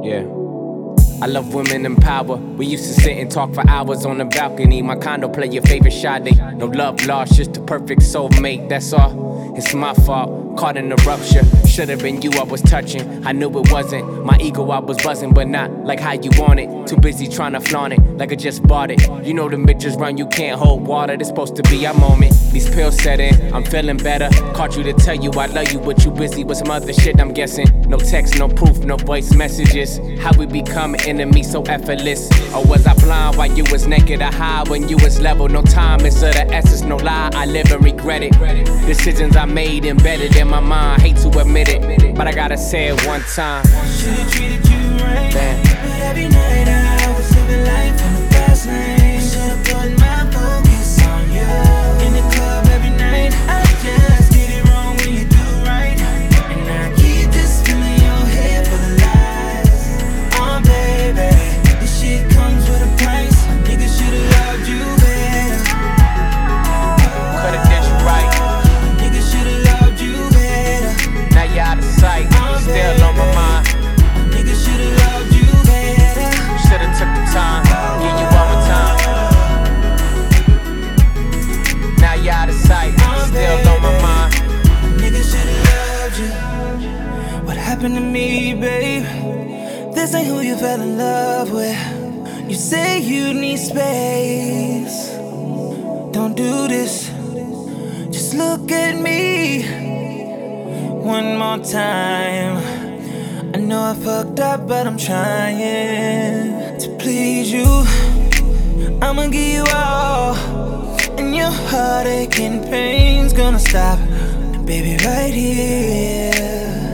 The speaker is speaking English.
Yeah. I love women in power. We used to sit and talk for hours on the balcony. My condo play your favorite Sade. No love lost, just the perfect soulmate, that's all. It's my fault, caught in a rupture. Should've been you I was touching, I knew it wasn't. My ego I was buzzing, but not like how you want it. Too busy trying to flaunt it, like I just bought it. You know the bitches run, you can't hold water. This supposed to be our moment. These pills set in, I'm feeling better. Caught you to tell you I love you, but you busy with some other shit, I'm guessing. No text, no proof, no voice messages. How we become enemies so effortless? Or was I blind while you was naked? I high when you was level. No time is of the essence, no lie, I live and regret it. Decisions I made embedded in my mind, hate to admit it, but I gotta say it one time. Should've treated you right, but every night I was living life on the fast lane. Should've put my focus on you. In the club every night, I just get it wrong when you do right. And I keep this feeling in your head for the lies. Oh baby, this shit comes with a price. Niggas should've loved you better. Could've did you right. Niggas should've loved you better. Now you're out of sight, still on my mind. Niggas should've loved you better. Should've took the time, give you one more time. Now you're out of sight, still on my mind. Niggas should've loved you. What happened to me, babe? This ain't who you fell in love with. You say you need space. Don't do this. Just look at me one more time. I know I fucked up, but I'm trying to please you. I'ma give you all, and your heartache and pain's gonna stop, baby, right here.